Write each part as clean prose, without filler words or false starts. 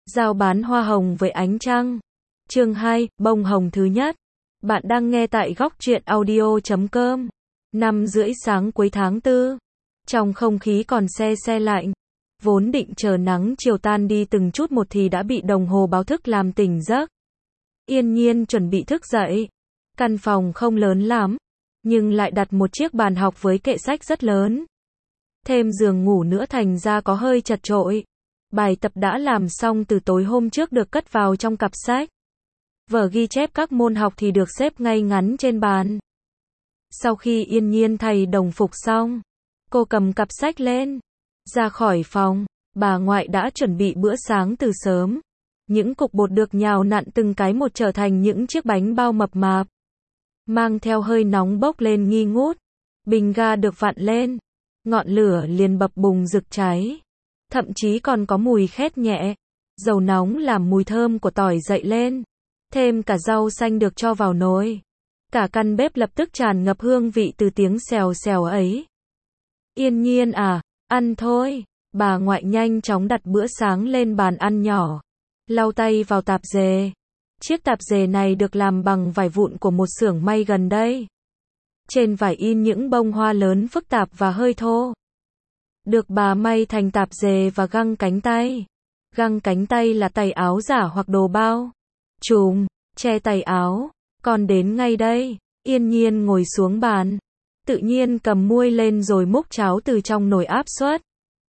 Giao bán hoa hồng với ánh trăng. Chương 2, bông hồng thứ nhất. Bạn đang nghe tại góc truyện audio.com. 5:30 sáng cuối tháng 4. Trong không khí còn se lạnh. Vốn định chờ nắng chiều tan đi từng chút một thì đã bị đồng hồ báo thức làm tỉnh giấc. Yên Nhiên chuẩn bị thức dậy. Căn phòng không lớn lắm, nhưng lại đặt một chiếc bàn học với kệ sách rất lớn. Thêm giường ngủ nữa thành ra có hơi chật chội. Bài tập đã làm xong từ tối hôm trước được cất vào trong cặp sách. Vở ghi chép các môn học thì được xếp ngay ngắn trên bàn. Sau khi Yên Nhiên thay đồng phục xong, cô cầm cặp sách lên, ra khỏi phòng. Bà ngoại đã chuẩn bị bữa sáng từ sớm. Những cục bột được nhào nặn từng cái một trở thành những chiếc bánh bao mập mạp, mang theo hơi nóng bốc lên nghi ngút. Bình ga được vặn lên, ngọn lửa liền bập bùng rực cháy. Thậm chí còn có mùi khét nhẹ. Dầu nóng làm mùi thơm của tỏi dậy lên. Thêm cả rau xanh được cho vào nồi. Cả căn bếp lập tức tràn ngập hương vị từ tiếng xèo xèo ấy. Yên Nhiên à, ăn thôi. Bà ngoại nhanh chóng đặt bữa sáng lên bàn ăn nhỏ. Lau tay vào tạp dề. Chiếc tạp dề này được làm bằng vải vụn của một xưởng may gần đây. Trên vải in những bông hoa lớn phức tạp và hơi thô. Được bà may thành tạp dề và găng cánh tay. Găng cánh tay là tay áo giả hoặc đồ bao trùm, che tay áo. Còn đến ngay đây, Yên Nhiên ngồi xuống bàn. Tự nhiên cầm muôi lên rồi múc cháo từ trong nồi áp suất.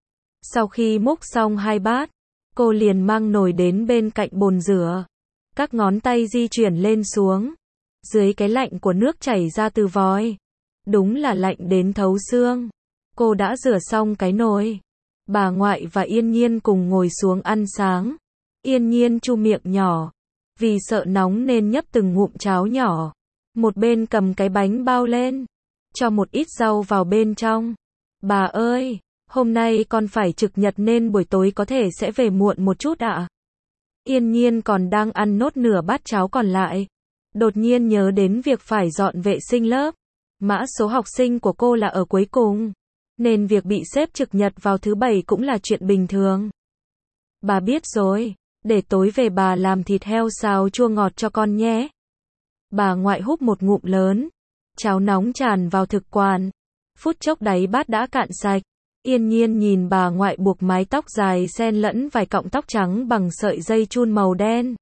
Sau khi múc xong 2 bát, cô liền mang nồi đến bên cạnh bồn rửa. Các ngón tay di chuyển lên xuống. Dưới cái lạnh của nước chảy ra từ vòi. Đúng là lạnh đến thấu xương. Cô đã rửa xong cái nồi. Bà ngoại và Yên Nhiên cùng ngồi xuống ăn sáng. Yên Nhiên chu miệng nhỏ. Vì sợ nóng nên nhấp từng ngụm cháo nhỏ. Một bên cầm cái bánh bao lên. Cho một ít rau vào bên trong. Bà ơi, hôm nay con phải trực nhật nên buổi tối có thể sẽ về muộn một chút ạ. Yên Nhiên còn đang ăn nốt nửa bát cháo còn lại. Đột nhiên nhớ đến việc phải dọn vệ sinh lớp. Mã số học sinh của cô là ở cuối cùng. Nên việc bị xếp trực nhật vào thứ Bảy cũng là chuyện bình thường. Bà biết rồi, để tối về bà làm thịt heo xào chua ngọt cho con nhé. Bà ngoại húp một ngụm lớn. Cháo nóng tràn vào thực quản. Phút chốc đáy bát đã cạn sạch. Yên Nhiên nhìn bà ngoại buộc mái tóc dài xen lẫn vài cọng tóc trắng bằng sợi dây chun màu đen.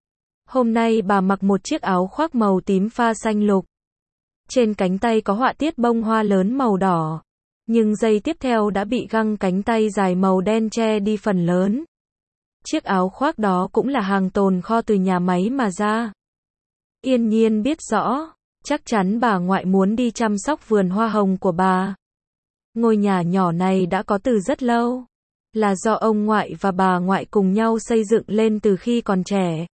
Hôm nay bà mặc một chiếc áo khoác màu tím pha xanh lục. Trên cánh tay có họa tiết bông hoa lớn màu đỏ. Nhưng giây tiếp theo đã bị găng cánh tay dài màu đen che đi phần lớn. Chiếc áo khoác đó cũng là hàng tồn kho từ nhà máy mà ra. Yên Nhiên biết rõ, chắc chắn bà ngoại muốn đi chăm sóc vườn hoa hồng của bà. Ngôi nhà nhỏ này đã có từ rất lâu. Là do ông ngoại và bà ngoại cùng nhau xây dựng lên từ khi còn trẻ.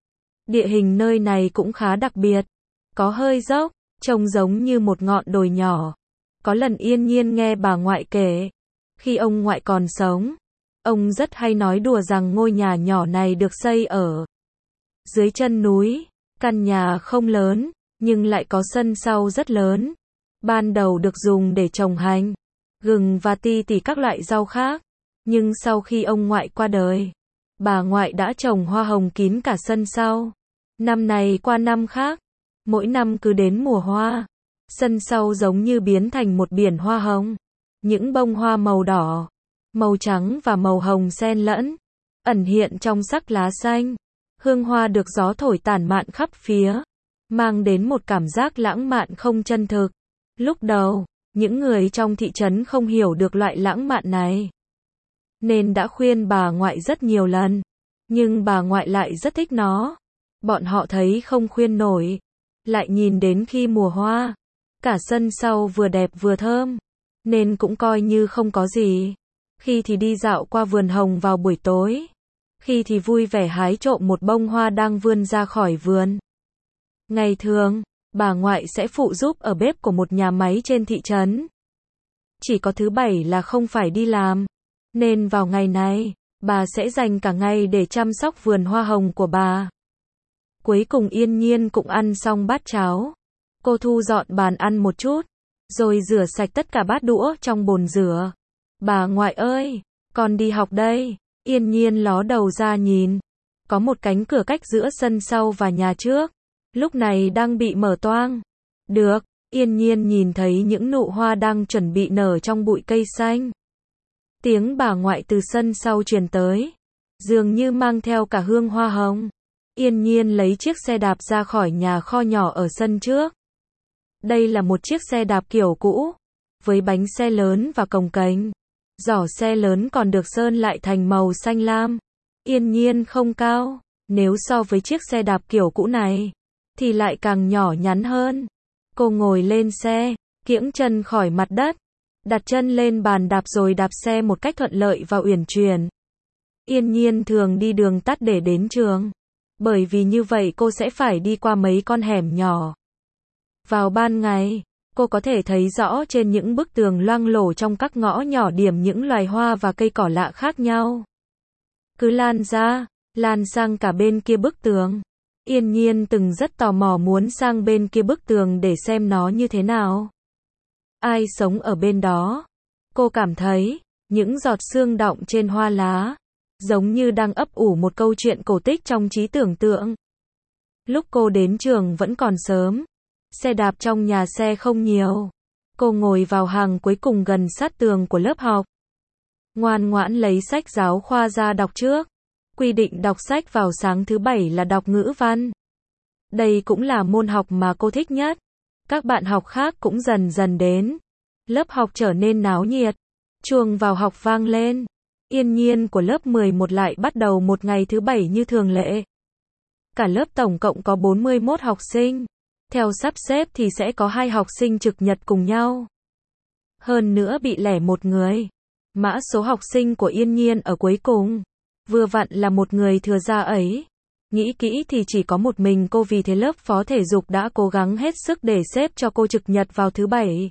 Địa hình nơi này cũng khá đặc biệt. Có hơi dốc, trông giống như một ngọn đồi nhỏ. Có lần Yên Nhiên nghe bà ngoại kể, khi ông ngoại còn sống, ông rất hay nói đùa rằng ngôi nhà nhỏ này được xây ở dưới chân núi. Căn nhà không lớn, nhưng lại có sân sau rất lớn. Ban đầu được dùng để trồng hành, gừng và ti tỉ các loại rau khác. Nhưng sau khi ông ngoại qua đời, bà ngoại đã trồng hoa hồng kín cả sân sau. Năm này qua năm khác, mỗi năm cứ đến mùa hoa, sân sau giống như biến thành một biển hoa hồng. Những bông hoa màu đỏ, màu trắng và màu hồng xen lẫn, ẩn hiện trong sắc lá xanh. Hương hoa được gió thổi tản mạn khắp phía, mang đến một cảm giác lãng mạn không chân thực. Lúc đầu, những người trong thị trấn không hiểu được loại lãng mạn này, nên đã khuyên bà ngoại rất nhiều lần. Nhưng bà ngoại lại rất thích nó. Bọn họ thấy không khuyên nổi. Lại nhìn đến khi mùa hoa, cả sân sau vừa đẹp vừa thơm, nên cũng coi như không có gì. Khi thì đi dạo qua vườn hồng vào buổi tối, khi thì vui vẻ hái trộm một bông hoa đang vươn ra khỏi vườn. Ngày thường, bà ngoại sẽ phụ giúp ở bếp của một nhà máy trên thị trấn. Chỉ có thứ Bảy là không phải đi làm, nên vào ngày này, bà sẽ dành cả ngày để chăm sóc vườn hoa hồng của bà. Cuối cùng Yên Nhiên cũng ăn xong bát cháo. Cô thu dọn bàn ăn một chút, rồi rửa sạch tất cả bát đũa trong bồn rửa. Bà ngoại ơi, con đi học đây. Yên Nhiên ló đầu ra nhìn. Có một cánh cửa cách giữa sân sau và nhà trước. Lúc này đang bị mở toang. Được, Yên Nhiên nhìn thấy những nụ hoa đang chuẩn bị nở trong bụi cây xanh. Tiếng bà ngoại từ sân sau truyền tới. Dường như mang theo cả hương hoa hồng. Yên Nhiên lấy chiếc xe đạp ra khỏi nhà kho nhỏ ở sân trước. Đây là một chiếc xe đạp kiểu cũ, với bánh xe lớn và cồng kềnh. Giỏ xe lớn còn được sơn lại thành màu xanh lam. Yên Nhiên không cao, nếu so với chiếc xe đạp kiểu cũ này, thì lại càng nhỏ nhắn hơn. Cô ngồi lên xe, kiễng chân khỏi mặt đất, đặt chân lên bàn đạp rồi đạp xe một cách thuận lợi và uyển chuyển. Yên Nhiên thường đi đường tắt để đến trường, bởi vì như vậy cô sẽ phải đi qua mấy con hẻm nhỏ. Vào ban ngày, cô có thể thấy rõ trên những bức tường loang lổ trong các ngõ nhỏ điểm những loài hoa và cây cỏ lạ khác nhau. Cứ lan ra, lan sang cả bên kia bức tường. Yên Nhiên từng rất tò mò muốn sang bên kia bức tường để xem nó như thế nào. Ai sống ở bên đó? Cô cảm thấy, những giọt sương đọng trên hoa lá, giống như đang ấp ủ một câu chuyện cổ tích trong trí tưởng tượng. Lúc cô đến trường vẫn còn sớm. Xe đạp trong nhà xe không nhiều. Cô ngồi vào hàng cuối cùng gần sát tường của lớp học. Ngoan ngoãn lấy sách giáo khoa ra đọc trước. Quy định đọc sách vào sáng thứ Bảy là đọc ngữ văn. Đây cũng là môn học mà cô thích nhất. Các bạn học khác cũng dần dần đến. Lớp học trở nên náo nhiệt. Chuông vào học vang lên. Yên Nhiên của lớp 11 lại bắt đầu một ngày thứ Bảy như thường lệ. Cả lớp tổng cộng có 41 học sinh. Theo sắp xếp thì sẽ có 2 học sinh trực nhật cùng nhau. Hơn nữa bị lẻ một người. Mã số học sinh của Yên Nhiên ở cuối cùng. Vừa vặn là một người thừa ra ấy. Nghĩ kỹ thì chỉ có một mình cô, vì thế lớp phó thể dục đã cố gắng hết sức để xếp cho cô trực nhật vào thứ Bảy.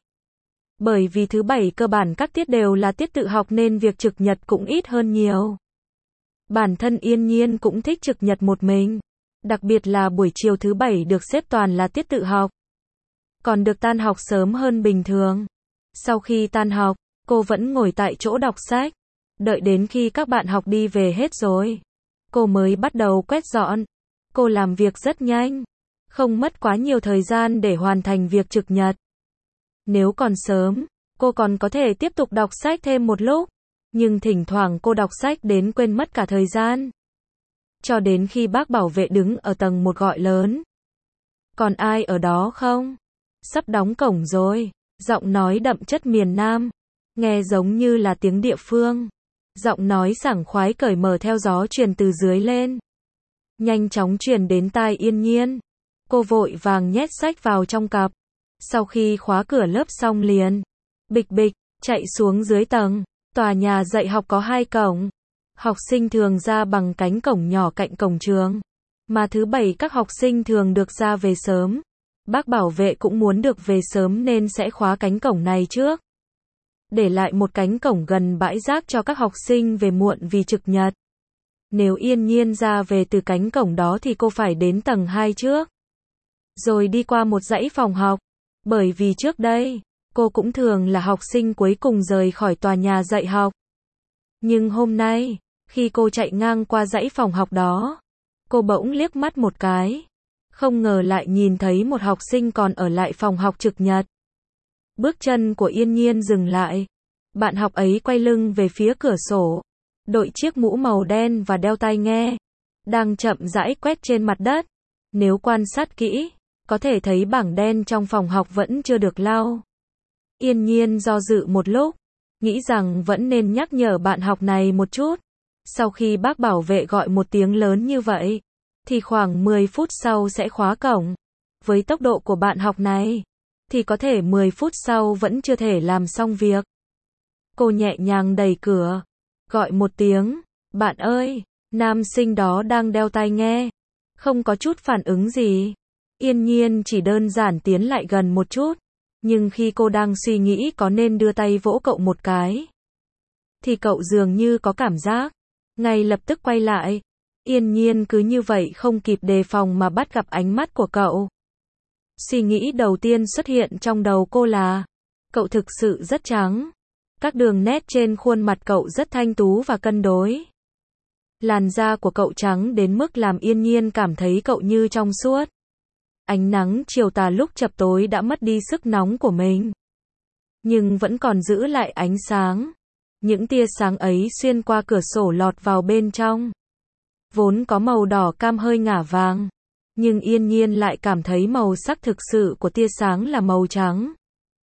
Bởi vì thứ Bảy cơ bản các tiết đều là tiết tự học nên việc trực nhật cũng ít hơn nhiều. Bản thân Yên Nhiên cũng thích trực nhật một mình. Đặc biệt là buổi chiều thứ Bảy được xếp toàn là tiết tự học. Còn được tan học sớm hơn bình thường. Sau khi tan học, cô vẫn ngồi tại chỗ đọc sách. Đợi đến khi các bạn học đi về hết rồi, cô mới bắt đầu quét dọn. Cô làm việc rất nhanh, không mất quá nhiều thời gian để hoàn thành việc trực nhật. Nếu còn sớm, cô còn có thể tiếp tục đọc sách thêm một lúc. Nhưng thỉnh thoảng cô đọc sách đến quên mất cả thời gian. Cho đến khi bác bảo vệ đứng ở tầng 1 gọi lớn. Còn ai ở đó không? Sắp đóng cổng rồi. Giọng nói đậm chất miền Nam. Nghe giống như là tiếng địa phương. Giọng nói sảng khoái cởi mở theo gió truyền từ dưới lên. Nhanh chóng truyền đến tai Yên Nhiên. Cô vội vàng nhét sách vào trong cặp. Sau khi khóa cửa lớp xong liền. Bịch bịch, chạy xuống dưới tầng. Tòa nhà dạy học có 2 cổng. Học sinh thường ra bằng cánh cổng nhỏ cạnh cổng trường. Mà thứ Bảy các học sinh thường được ra về sớm. Bác bảo vệ cũng muốn được về sớm nên sẽ khóa cánh cổng này trước. Để lại một cánh cổng gần bãi rác cho các học sinh về muộn vì trực nhật. Nếu Yên Nhiên ra về từ cánh cổng đó thì cô phải đến tầng 2 trước. Rồi đi qua một dãy phòng học. Bởi vì trước đây, cô cũng thường là học sinh cuối cùng rời khỏi tòa nhà dạy học. Nhưng hôm nay, khi cô chạy ngang qua dãy phòng học đó, cô bỗng liếc mắt một cái. Không ngờ lại nhìn thấy một học sinh còn ở lại phòng học trực nhật. Bước chân của Yên Nhiên dừng lại. Bạn học ấy quay lưng về phía cửa sổ, đội chiếc mũ màu đen và đeo tai nghe, đang chậm rãi quét trên mặt đất. Nếu quan sát kỹ, có thể thấy bảng đen trong phòng học vẫn chưa được lau. Yên Nhiên do dự một lúc, nghĩ rằng vẫn nên nhắc nhở bạn học này một chút. Sau khi bác bảo vệ gọi một tiếng lớn như vậy, thì khoảng 10 phút sau sẽ khóa cổng. Với tốc độ của bạn học này, thì có thể 10 phút sau vẫn chưa thể làm xong việc. Cô nhẹ nhàng đẩy cửa, gọi một tiếng, bạn ơi, nam sinh đó đang đeo tai nghe. Không có chút phản ứng gì. Yên Nhiên chỉ đơn giản tiến lại gần một chút. Nhưng khi cô đang suy nghĩ có nên đưa tay vỗ cậu một cái, thì cậu dường như có cảm giác. Ngay lập tức quay lại. Yên Nhiên cứ như vậy không kịp đề phòng mà bắt gặp ánh mắt của cậu. Suy nghĩ đầu tiên xuất hiện trong đầu cô là, cậu thực sự rất trắng. Các đường nét trên khuôn mặt cậu rất thanh tú và cân đối. Làn da của cậu trắng đến mức làm Yên Nhiên cảm thấy cậu như trong suốt. Ánh nắng chiều tà lúc chập tối đã mất đi sức nóng của mình, nhưng vẫn còn giữ lại ánh sáng. Những tia sáng ấy xuyên qua cửa sổ lọt vào bên trong. Vốn có màu đỏ cam hơi ngả vàng, nhưng Yên Nhiên lại cảm thấy màu sắc thực sự của tia sáng là màu trắng.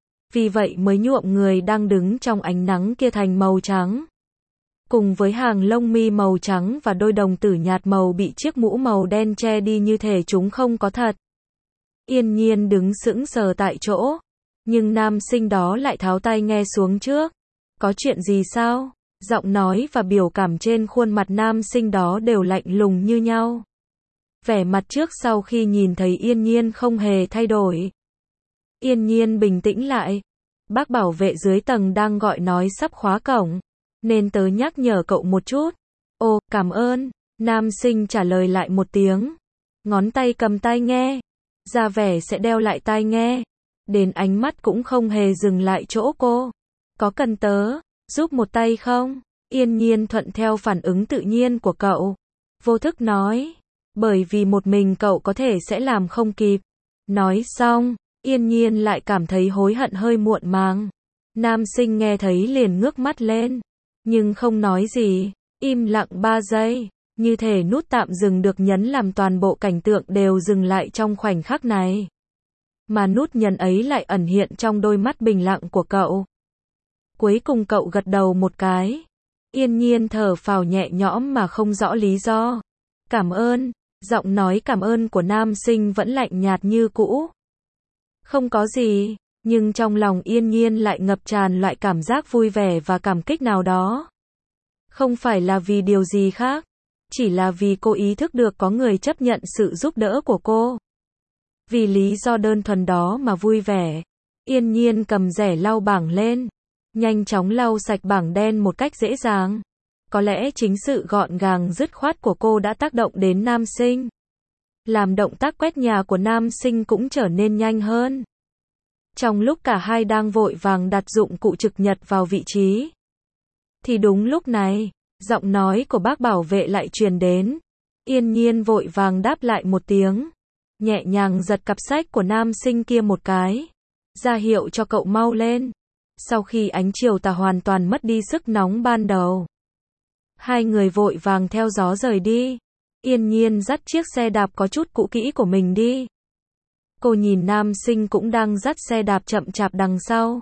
Vì vậy mới nhuộm người đang đứng trong ánh nắng kia thành màu trắng. Cùng với hàng lông mi màu trắng và đôi đồng tử nhạt màu bị chiếc mũ màu đen che đi như thể chúng không có thật. Yên Nhiên đứng sững sờ tại chỗ, nhưng nam sinh đó lại tháo tai nghe xuống trước. Có chuyện gì sao? Giọng nói và biểu cảm trên khuôn mặt nam sinh đó đều lạnh lùng như nhau. Vẻ mặt trước sau khi nhìn thấy Yên Nhiên không hề thay đổi. Yên Nhiên bình tĩnh lại. Bác bảo vệ dưới tầng đang gọi nói sắp khóa cổng, nên tớ nhắc nhở cậu một chút. Ồ, cảm ơn. Nam sinh trả lời lại một tiếng. Ngón tay cầm tai nghe, ra vẻ sẽ đeo lại tai nghe. Đến ánh mắt cũng không hề dừng lại chỗ cô. Có cần tớ giúp một tay không? Yên Nhiên thuận theo phản ứng tự nhiên của cậu. Vô thức nói. Bởi vì một mình cậu có thể sẽ làm không kịp. Nói xong, Yên Nhiên lại cảm thấy hối hận hơi muộn màng. Nam sinh nghe thấy liền ngước mắt lên, nhưng không nói gì. Im lặng 3 giây, như thể nút tạm dừng được nhấn làm toàn bộ cảnh tượng đều dừng lại trong khoảnh khắc này. Mà nút nhấn ấy lại ẩn hiện trong đôi mắt bình lặng của cậu. Cuối cùng cậu gật đầu một cái. Yên Nhiên thở phào nhẹ nhõm mà không rõ lý do. Cảm ơn. Giọng nói cảm ơn của nam sinh vẫn lạnh nhạt như cũ. Không có gì, nhưng trong lòng Yên Nhiên lại ngập tràn loại cảm giác vui vẻ và cảm kích nào đó. Không phải là vì điều gì khác, chỉ là vì cô ý thức được có người chấp nhận sự giúp đỡ của cô. Vì lý do đơn thuần đó mà vui vẻ, Yên Nhiên cầm rẻ lau bảng lên, nhanh chóng lau sạch bảng đen một cách dễ dàng. Có lẽ chính sự gọn gàng dứt khoát của cô đã tác động đến nam sinh, làm động tác quét nhà của nam sinh cũng trở nên nhanh hơn. Trong lúc cả hai đang vội vàng đặt dụng cụ trực nhật vào vị trí, thì đúng lúc này, giọng nói của bác bảo vệ lại truyền đến. Yên Nhiên vội vàng đáp lại một tiếng, nhẹ nhàng giật cặp sách của nam sinh kia một cái, ra hiệu cho cậu mau lên. Sau khi ánh chiều tà hoàn toàn mất đi sức nóng ban đầu, hai người vội vàng theo gió rời đi. Yên Nhiên dắt chiếc xe đạp có chút cũ kỹ của mình đi. Cô nhìn nam sinh cũng đang dắt xe đạp chậm chạp đằng sau,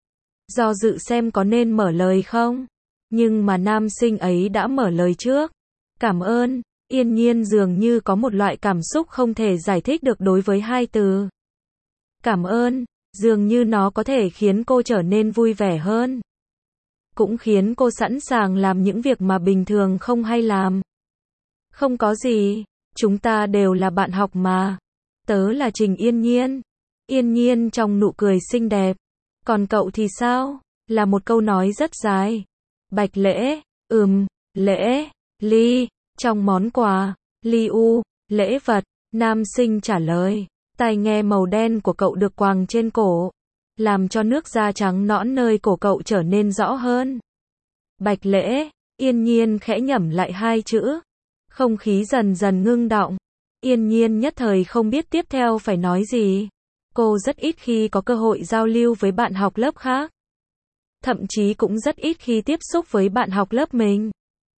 do dự xem có nên mở lời không. Nhưng mà nam sinh ấy đã mở lời trước. Cảm ơn. Yên Nhiên dường như có một loại cảm xúc không thể giải thích được đối với hai từ cảm ơn, dường như nó có thể khiến cô trở nên vui vẻ hơn, cũng khiến cô sẵn sàng làm những việc mà bình thường không hay làm. Không có gì, chúng ta đều là bạn học mà. Tớ là Trình Yên Nhiên. Yên Nhiên trong nụ cười xinh đẹp. Còn cậu thì sao? Là một câu nói rất dài. Bạch lễ, lễ, ly, trong món quà, ly u, lễ vật, nam sinh trả lời. Tai nghe màu đen của cậu được quàng trên cổ, làm cho nước da trắng nõn nơi cổ cậu trở nên rõ hơn. Bạch lễ, Yên Nhiên khẽ nhẩm lại hai chữ. Không khí dần dần ngưng đọng. Yên Nhiên nhất thời không biết tiếp theo phải nói gì. Cô rất ít khi có cơ hội giao lưu với bạn học lớp khác. Thậm chí cũng rất ít khi tiếp xúc với bạn học lớp mình.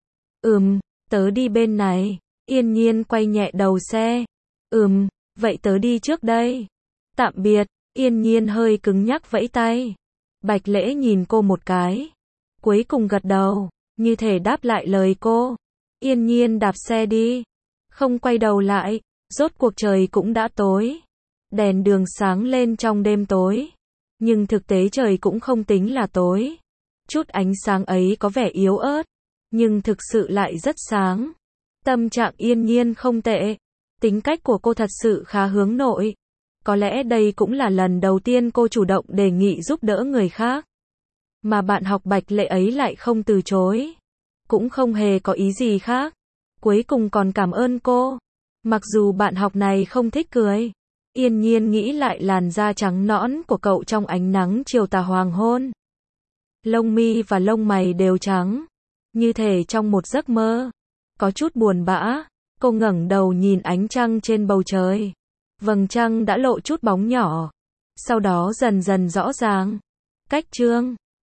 Tớ đi bên này. Yên Nhiên quay nhẹ đầu xe. Vậy tớ đi trước đây. Tạm biệt. Yên Nhiên hơi cứng nhắc vẫy tay. Bạch lễ nhìn cô một cái, cuối cùng gật đầu, như thể đáp lại lời cô. Yên Nhiên đạp xe đi, không quay đầu lại. Rốt cuộc trời cũng đã tối. Đèn đường sáng lên trong đêm tối, nhưng thực tế trời cũng không tính là tối. Chút ánh sáng ấy có vẻ yếu ớt, nhưng thực sự lại rất sáng. Tâm trạng Yên Nhiên không tệ. Tính cách của cô thật sự khá hướng nội. Có lẽ đây cũng là lần đầu tiên cô chủ động đề nghị giúp đỡ người khác, mà bạn học Bạch lễ ấy lại không từ chối. Cũng không hề có ý gì khác. Cuối cùng còn cảm ơn cô. Mặc dù bạn học này không thích cười. Yên Nhiên nghĩ lại làn da trắng nõn của cậu trong ánh nắng chiều tà hoàng hôn. Lông mi và lông mày đều trắng, như thể trong một giấc mơ. có chút buồn bã. Cô ngẩng đầu nhìn ánh trăng trên bầu trời. Vầng trăng đã lộ chút bóng nhỏ. Sau đó dần dần rõ ràng. Cách Trương